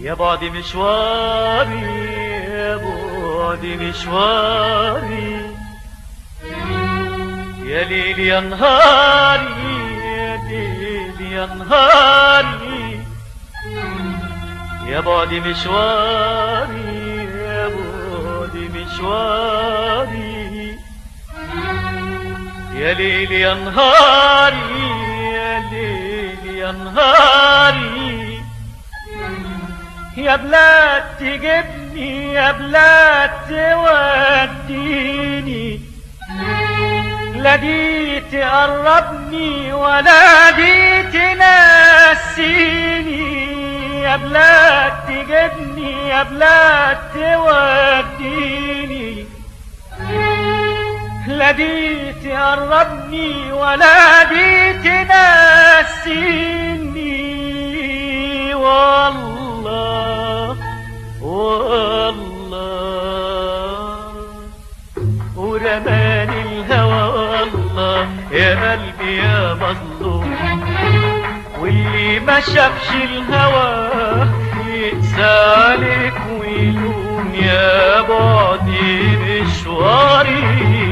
يا بعد مشواري يا بعد مشواري، يا ليل يا نهاري يا ليل يا نهاري، يا بعد مشواري يا بعد مشواري، يا ليل يا نهاري يا ليل يا نهاري، يا بلاد تجيبني يا بلاد توديني، لا دي تقربني ولا دي تنسيني، يا بلاد تجيبني يا بلاد توديني، لا دي تقربني ولا دي تنسيني، والله والله ورماني الهوى والله يا قلبي يا مظلوم، واللي ما شافش الهوى يقسى عليك ويلوم، يا بعدي مشواري.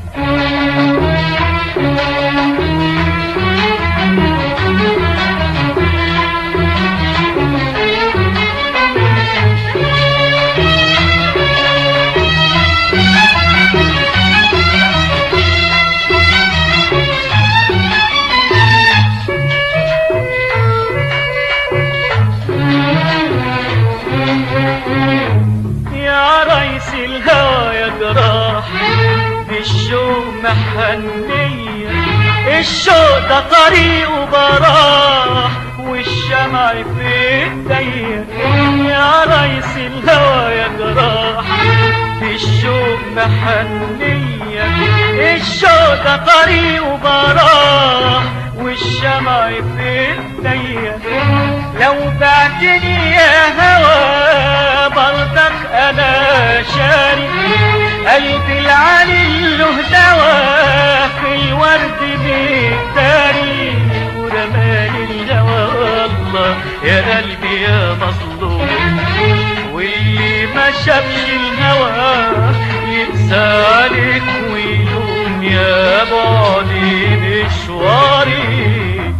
الهوى يا جراح بالشوق محنية، الشوق ده طريق وبراح والشمع في ايديا، يا ريس الهوى يا جراح بالشوق محنية، الشوق ده طريق وبراح والشمع في ايديا، لو بعتني يا هوى برضك انا شاري، قلبي العلي له دوا في الورد بيداري، ورماني الهوى والله يا قلبي يا مظلوم، واللي ما شافش الهوى يقسى عليك ويلوم، يا بعدي مشواري.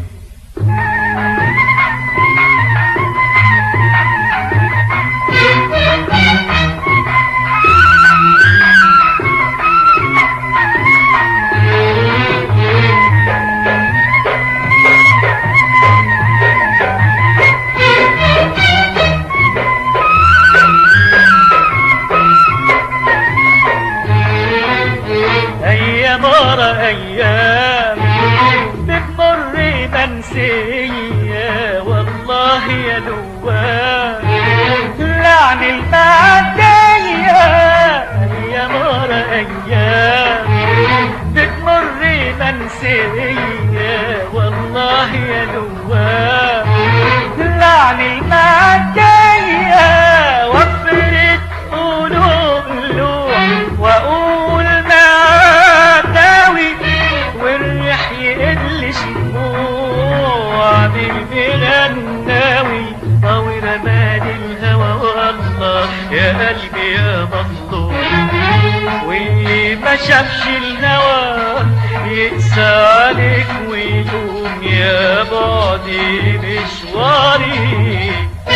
أيام بتمر منسية والله يا دوام لعن المعدية، يا مر أيام بتمر منسية والله يا دوام لعن المعدية، وفرت قلوب وأقول بالغناوي طاوي رماني الهوى والله يا قلبي يا مظلوم، واللي ما شافش الهوى يقسى عليك ويلوم، يا بعدي مشواري.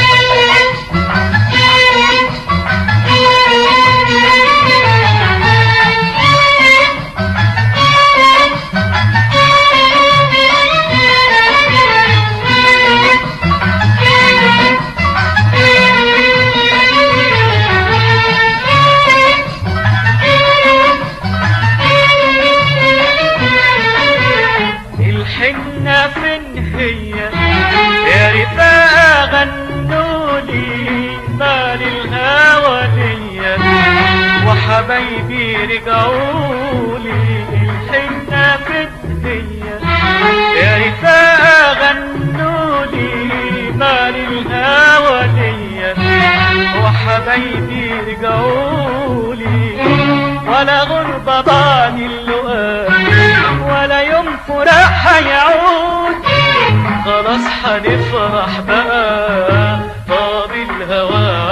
الحنة فين هي يا رفاقة غنولي، مال الهوى ليا وحبايبي رجعولي، الحنة فين هي يا رفاقة غنولي، مال الهوى ليا وحبايبي رجعولي، ولا غربة بعد اللقاء ولا يوم فراق هيعود، خلاص هنفرح بقى طاب الهوى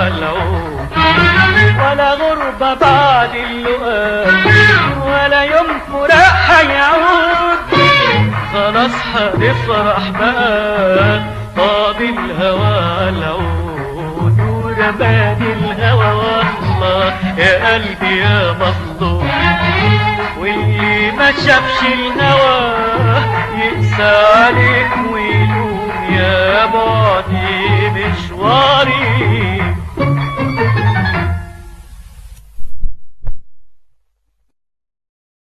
العود، ولا غربة بعد اللقاء، ولا يوم فراق هيعود. خلاص هنفرح بقى، طاب الهوى العود ورماني الهوى والله يا قلبي يا مظلوم. واللي ما شافش الهوى يقسى عليك ويلوم، يا بعدي مشواري